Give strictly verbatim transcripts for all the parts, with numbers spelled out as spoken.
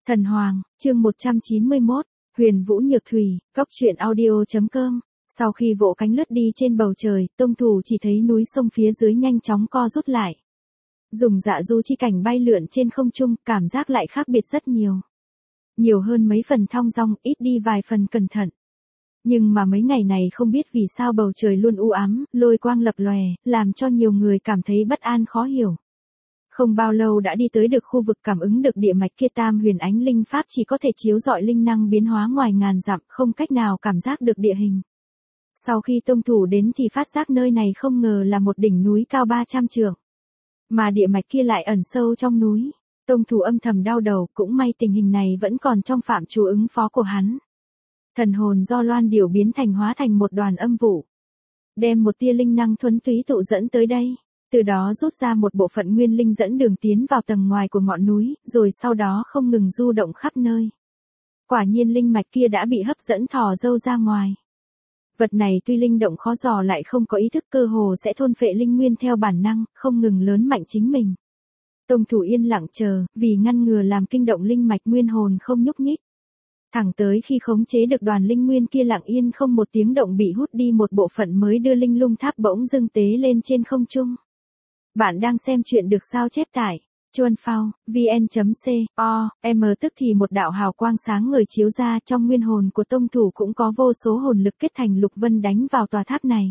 Thần Hoàng, chương một trăm chín mươi mốt, Huyền Vũ Nhược Thủy, Cốc truyện audio.com. Sau khi vỗ cánh lướt đi trên bầu trời, Tông Thủ chỉ thấy núi sông phía dưới nhanh chóng co rút lại. Dùng dạ du chi cảnh bay lượn trên không trung, cảm giác lại khác biệt rất nhiều. Nhiều hơn mấy phần thong dong, ít đi vài phần cẩn thận. Nhưng mà mấy ngày này không biết vì sao bầu trời luôn u ám, lôi quang lập lòe, làm cho nhiều người cảm thấy bất an khó hiểu. Không bao lâu đã đi tới được khu vực cảm ứng được địa mạch kia, tam huyền ánh linh pháp chỉ có thể chiếu rọi linh năng biến hóa ngoài ngàn dặm, không cách nào cảm giác được địa hình. Sau khi Tông Thủ đến thì phát giác nơi này không ngờ là một đỉnh núi cao ba trăm trượng. Mà địa mạch kia lại ẩn sâu trong núi. Tông Thủ âm thầm đau đầu, cũng may tình hình này vẫn còn trong phạm trù ứng phó của hắn. Thần hồn do loan điểu biến thành hóa thành một đoàn âm vụ. Đem một tia linh năng thuần túy tụ dẫn tới đây. Từ đó rút ra một bộ phận nguyên linh dẫn đường tiến vào tầng ngoài của ngọn núi, rồi sau đó không ngừng du động khắp nơi. Quả nhiên linh mạch kia đã bị hấp dẫn thò dâu ra ngoài. Vật này tuy linh động khó dò lại không có ý thức, cơ hồ sẽ thôn phệ linh nguyên theo bản năng, không ngừng lớn mạnh chính mình. Tông Thủ yên lặng chờ, vì ngăn ngừa làm kinh động linh mạch, nguyên hồn không nhúc nhích. Thẳng tới khi khống chế được đoàn linh nguyên kia lặng yên không một tiếng động bị hút đi một bộ phận mới đưa linh lung tháp bỗng dưng tế lên trên không trung. Bạn đang xem chuyện được sao chép tải, chuan phao, vn.co, m tức thì một đạo hào quang sáng ngời chiếu ra, trong nguyên hồn của Tông Thủ cũng có vô số hồn lực kết thành lục vân đánh vào tòa tháp này.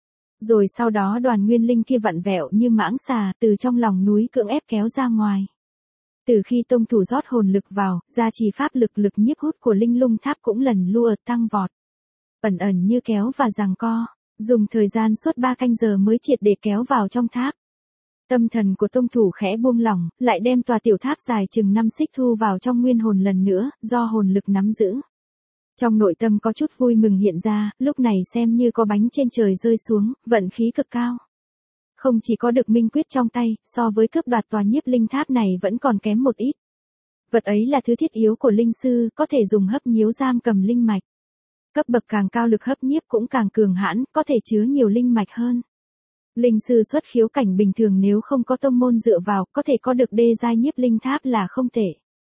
Rồi sau đó đoàn nguyên linh kia vặn vẹo như mãng xà từ trong lòng núi cưỡng ép kéo ra ngoài. Từ khi Tông Thủ rót hồn lực vào, gia trì pháp lực lực nhiếp hút của linh lung tháp cũng lần lượt tăng vọt. Ẩn ẩn như kéo và giằng co, dùng thời gian suốt ba canh giờ mới triệt để kéo vào trong tháp. Tâm thần của Tông Thủ khẽ buông lỏng, lại đem tòa tiểu tháp dài chừng năm xích thu vào trong nguyên hồn lần nữa, do hồn lực nắm giữ. Trong nội tâm có chút vui mừng hiện ra, lúc này xem như có bánh trên trời rơi xuống, vận khí cực cao. Không chỉ có được minh quyết trong tay, so với cướp đoạt tòa nhiếp linh tháp này vẫn còn kém một ít. Vật ấy là thứ thiết yếu của linh sư, có thể dùng hấp nhiễu giam cầm linh mạch. Cấp bậc càng cao lực hấp nhiếp cũng càng cường hãn, có thể chứa nhiều linh mạch hơn. Linh sư xuất khiếu cảnh bình thường nếu không có tông môn dựa vào, có thể có được đê giai nhiếp linh tháp là không tệ.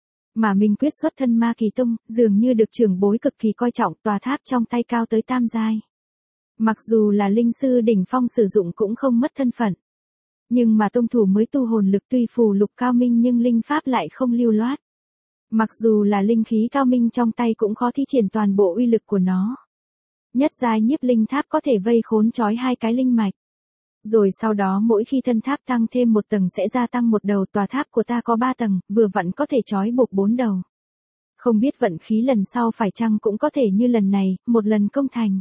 Mà minh quyết xuất thân ma kỳ tông, dường như được trưởng bối cực kỳ coi trọng, tòa tháp trong tay cao tới tam giai. Mặc dù là linh sư đỉnh phong sử dụng cũng không mất thân phận. Nhưng mà Tông Thủ mới tu hồn lực tuy phù lục cao minh nhưng linh pháp lại không lưu loát. Mặc dù là linh khí cao minh trong tay cũng khó thi triển toàn bộ uy lực của nó. Nhất giai nhiếp linh tháp có thể vây khốn trói hai cái linh mạch. Rồi sau đó mỗi khi thân tháp tăng thêm một tầng sẽ gia tăng một đầu, tòa tháp của ta có ba tầng, vừa vặn có thể trói buộc bốn đầu. Không biết vận khí lần sau phải chăng cũng có thể như lần này, một lần công thành.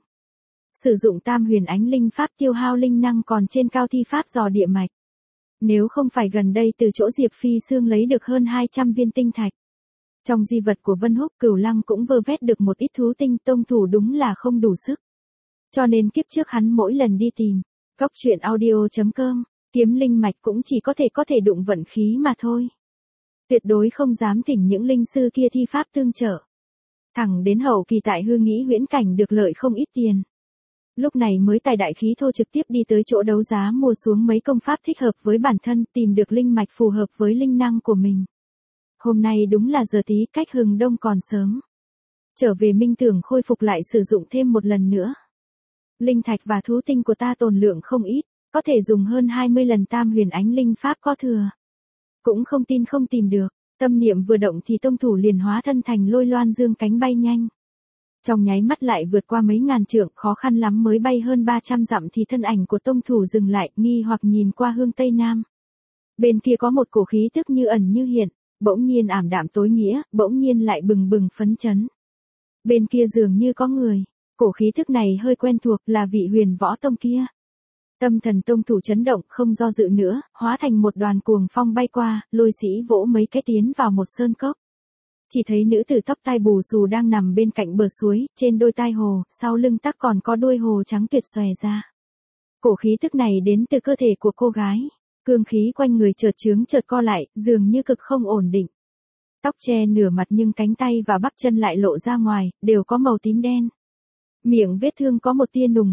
Sử dụng tam huyền ánh linh pháp tiêu hao linh năng còn trên cao thi pháp dò địa mạch. Nếu không phải gần đây từ chỗ Diệp Phi Sương lấy được hơn hai trăm viên tinh thạch. Trong di vật của Vân Húc Cửu Lăng cũng vơ vét được một ít thú tinh, Tông Thủ đúng là không đủ sức. Cho nên kiếp trước hắn mỗi lần đi tìm Cốc truyện audio.com, kiếm linh mạch cũng chỉ có thể có thể đụng vận khí mà thôi. Tuyệt đối không dám thỉnh những linh sư kia thi pháp tương trợ. Thẳng đến hậu kỳ tại hư nghĩ huyễn cảnh được lợi không ít tiền. Lúc này mới tài đại khí thô trực tiếp đi tới chỗ đấu giá mua xuống mấy công pháp thích hợp với bản thân, tìm được linh mạch phù hợp với linh năng của mình. Hôm nay đúng là giờ tí, cách hừng đông còn sớm. Trở về minh tưởng khôi phục lại sử dụng thêm một lần nữa. Linh thạch và thú tinh của ta tồn lượng không ít, có thể dùng hơn hai mươi lần tam huyền ánh linh pháp có thừa. Cũng không tin không tìm được, tâm niệm vừa động thì Tông Thủ liền hóa thân thành lôi loan dương cánh bay nhanh. Trong nháy mắt lại vượt qua mấy ngàn trượng, khó khăn lắm mới bay hơn ba trăm dặm thì thân ảnh của Tông Thủ dừng lại, nghi hoặc nhìn qua hướng tây nam. Bên kia có một cổ khí tức như ẩn như hiện, bỗng nhiên ảm đạm tối nghĩa, bỗng nhiên lại bừng bừng phấn chấn. Bên kia dường như có người. Cổ khí thức này hơi quen thuộc, là vị Huyền Võ Tông kia. Tâm thần Tông Thủ chấn động, không do dự nữa, hóa thành một đoàn cuồng phong bay qua, lôi sĩ vỗ mấy cái tiến vào một sơn cốc. Chỉ thấy nữ tử tóc tai bù xù đang nằm bên cạnh bờ suối, trên đôi tai hồ, sau lưng tắc còn có đuôi hồ trắng tuyệt xòe ra. Cổ khí tức này đến từ cơ thể của cô gái. Cương khí quanh người chợt chướng chợt co lại, dường như cực không ổn định. Tóc che nửa mặt nhưng cánh tay và bắp chân lại lộ ra ngoài, đều có màu tím đen. Miệng vết thương có một tia nùng huyết,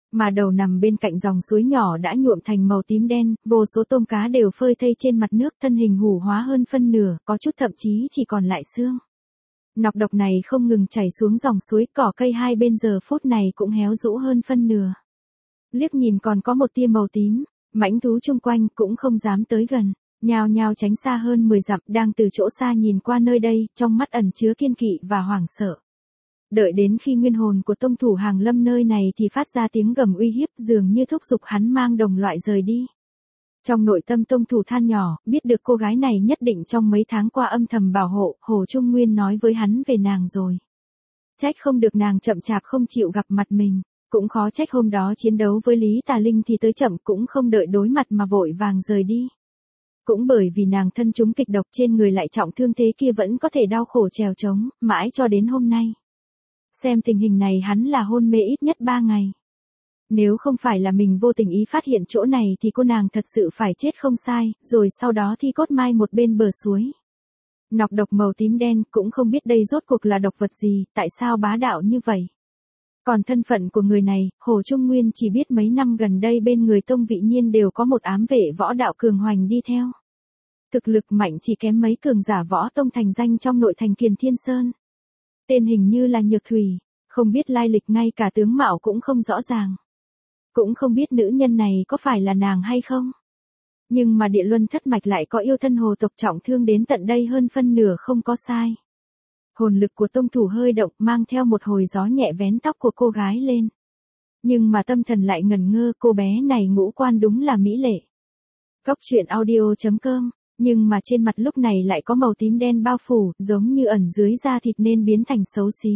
Mà đầu nằm bên cạnh dòng suối nhỏ đã nhuộm thành màu tím đen, vô số tôm cá đều phơi thây trên mặt nước, thân hình hủ hóa hơn phân nửa, có chút thậm chí chỉ còn lại xương. Nọc độc này không ngừng chảy xuống dòng suối, cỏ cây hai bên giờ phút này cũng héo rũ hơn phân nửa. Liếc nhìn còn có một tia màu tím, mãnh thú chung quanh cũng không dám tới gần, nhao nhao tránh xa hơn mười dặm, đang từ chỗ xa nhìn qua nơi đây, trong mắt ẩn chứa kiên kỵ và hoảng sợ. Đợi đến khi nguyên hồn của tông thủ hàng lâm nơi này thì phát ra tiếng gầm uy hiếp, dường như thúc giục hắn mang đồng loại rời đi. Trong nội tâm tông thủ than nhỏ, biết được cô gái này nhất định trong mấy tháng qua âm thầm bảo hộ, Hồ Trung Nguyên nói với hắn về nàng rồi. Trách không được nàng chậm chạp không chịu gặp mặt mình, cũng khó trách hôm đó chiến đấu với Lý Tà Linh thì tới chậm, cũng không đợi đối mặt mà vội vàng rời đi. Cũng bởi vì nàng thân trúng kịch độc, trên người lại trọng thương thế kia vẫn có thể đau khổ trèo trống, mãi cho đến hôm nay. Xem tình hình này hắn là hôn mê ít nhất ba ngày. Nếu không phải là mình vô tình ý phát hiện chỗ này thì cô nàng thật sự phải chết không sai, rồi sau đó thi cốt mai một bên bờ suối. Nọc độc màu tím đen, cũng không biết đây rốt cuộc là độc vật gì, tại sao bá đạo như vậy. Còn thân phận của người này, Hồ Trung Nguyên chỉ biết mấy năm gần đây bên người Tông Vị Nhiên đều có một ám vệ võ đạo cường hoành đi theo. Thực lực mạnh chỉ kém mấy cường giả võ tông thành danh trong nội thành Kiền Thiên Sơn. Tên hình như là Nhược Thủy, không biết lai lịch, ngay cả tướng mạo cũng không rõ ràng. Cũng không biết nữ nhân này có phải là nàng hay không. Nhưng mà địa luân thất mạch lại có yêu thân hồ tộc trọng thương đến tận đây hơn phân nửa không có sai. Hồn lực của tông thủ hơi động, mang theo một hồi gió nhẹ vén tóc của cô gái lên. Nhưng mà tâm thần lại ngẩn ngơ, cô bé này ngũ quan đúng là mỹ lệ. Góc truyện audio chấm com, nhưng mà trên mặt lúc này lại có màu tím đen bao phủ, giống như ẩn dưới da thịt nên biến thành xấu xí.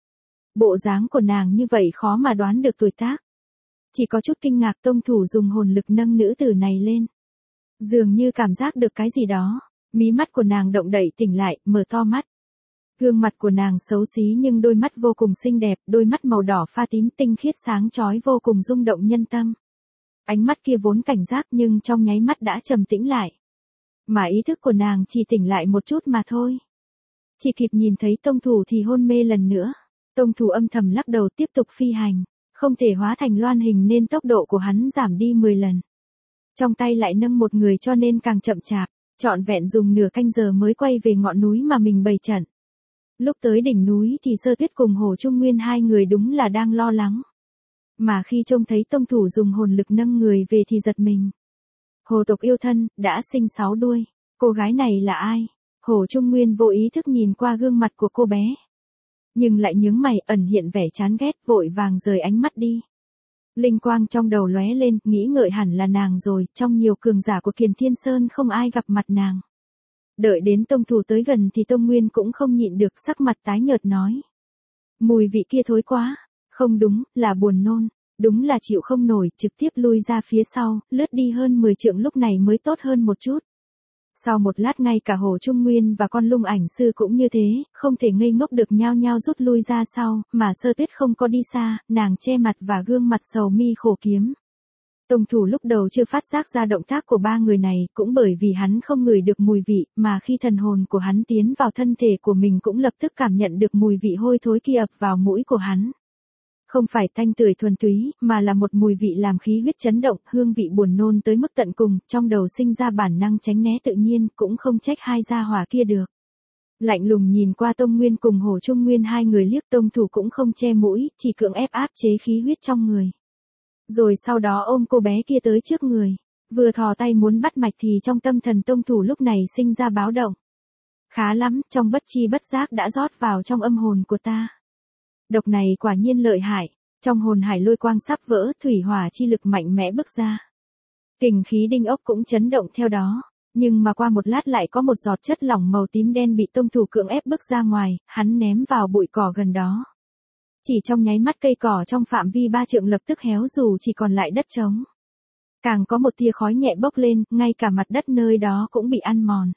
Bộ dáng của nàng như vậy khó mà đoán được tuổi tác. Chỉ có chút kinh ngạc, tông thủ dùng hồn lực nâng nữ tử này lên. Dường như cảm giác được cái gì đó, mí mắt của nàng động đậy tỉnh lại, mở to mắt. Gương mặt của nàng xấu xí nhưng đôi mắt vô cùng xinh đẹp, đôi mắt màu đỏ pha tím tinh khiết sáng chói vô cùng rung động nhân tâm. Ánh mắt kia vốn cảnh giác nhưng trong nháy mắt đã trầm tĩnh lại. Mà ý thức của nàng chỉ tỉnh lại một chút mà thôi. Chỉ kịp nhìn thấy tông thủ thì hôn mê lần nữa. Tông thủ âm thầm lắc đầu tiếp tục phi hành. Không thể hóa thành loan hình nên tốc độ của hắn giảm đi mười lần. Trong tay lại nâng một người cho nên càng chậm chạp, trọn vẹn dùng nửa canh giờ mới quay về ngọn núi mà mình bày trận. Lúc tới đỉnh núi thì Sơ Tuyết cùng Hồ Trung Nguyên hai người đúng là đang lo lắng. Mà khi trông thấy tông thủ dùng hồn lực nâng người về thì giật mình. Hồ tộc yêu thân, đã sinh sáu đuôi. Cô gái này là ai? Hồ Trung Nguyên vô ý thức nhìn qua gương mặt của cô bé. Nhưng lại nhướng mày, ẩn hiện vẻ chán ghét, vội vàng rời ánh mắt đi. Linh quang trong đầu lóe lên, nghĩ ngợi hẳn là nàng rồi, trong nhiều cường giả của Kiền Thiên Sơn không ai gặp mặt nàng. Đợi đến tông thủ tới gần thì Tông Nguyên cũng không nhịn được, sắc mặt tái nhợt nói. Mùi vị kia thối quá, không đúng, là buồn nôn, đúng là chịu không nổi, trực tiếp lui ra phía sau, lướt đi hơn mười trượng lúc này mới tốt hơn một chút. Sau một lát ngay cả Hồ Trung Nguyên và con Lung Ảnh Sư cũng như thế, không thể ngây ngốc được, nhao nhao rút lui ra sau, mà Sơ Tuyết không có đi xa, nàng che mặt và gương mặt sầu mi khổ kiếm. Tông thủ lúc đầu chưa phát giác ra động tác của ba người này, cũng bởi vì hắn không ngửi được mùi vị, mà khi thần hồn của hắn tiến vào thân thể của mình cũng lập tức cảm nhận được mùi vị hôi thối kia ập vào mũi của hắn. Không phải thanh tưởi thuần túy, mà là một mùi vị làm khí huyết chấn động, hương vị buồn nôn tới mức tận cùng, trong đầu sinh ra bản năng tránh né tự nhiên, cũng không trách hai gia hỏa kia được. Lạnh lùng nhìn qua Tông Nguyên cùng Hồ Trung Nguyên hai người liếc, tông thủ cũng không che mũi, chỉ cưỡng ép áp chế khí huyết trong người. Rồi sau đó ôm cô bé kia tới trước người, vừa thò tay muốn bắt mạch thì trong tâm thần tông thủ lúc này sinh ra báo động. Khá lắm, trong bất chi bất giác đã rót vào trong âm hồn của ta. Độc này quả nhiên lợi hại, trong hồn hải lôi quang sắp vỡ, thủy hỏa chi lực mạnh mẽ bức ra. Kình khí đinh ốc cũng chấn động theo đó, nhưng mà qua một lát lại có một giọt chất lỏng màu tím đen bị tông thủ cưỡng ép bức ra ngoài, hắn ném vào bụi cỏ gần đó. Chỉ trong nháy mắt cây cỏ trong phạm vi ba trượng lập tức héo rù, chỉ còn lại đất trống. Càng có một tia khói nhẹ bốc lên, ngay cả mặt đất nơi đó cũng bị ăn mòn.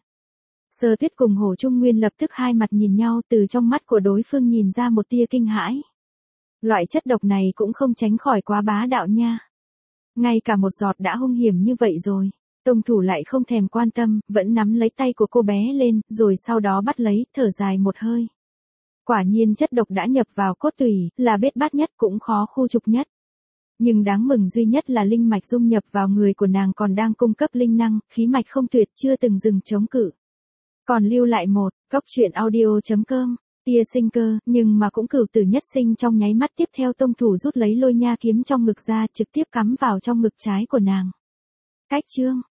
Sơ Tuyết cùng Hồ Trung Nguyên lập tức hai mặt nhìn nhau, từ trong mắt của đối phương nhìn ra một tia kinh hãi. Loại chất độc này cũng không tránh khỏi quá bá đạo nha. Ngay cả một giọt đã hung hiểm như vậy rồi, tông thủ lại không thèm quan tâm, vẫn nắm lấy tay của cô bé lên, rồi sau đó bắt lấy, thở dài một hơi. Quả nhiên chất độc đã nhập vào cốt tủy, là bết bát nhất cũng khó khu trục nhất. Nhưng đáng mừng duy nhất là linh mạch dung nhập vào người của nàng còn đang cung cấp linh năng, khí mạch không tuyệt chưa từng dừng chống cự. Còn lưu lại một, góc truyện audio.com, tia sinh cơ, nhưng mà cũng cửu tử nhất sinh trong nháy mắt tiếp theo tông thủ rút lấy lôi nha kiếm trong ngực ra trực tiếp cắm vào trong ngực trái của nàng. Cách chương.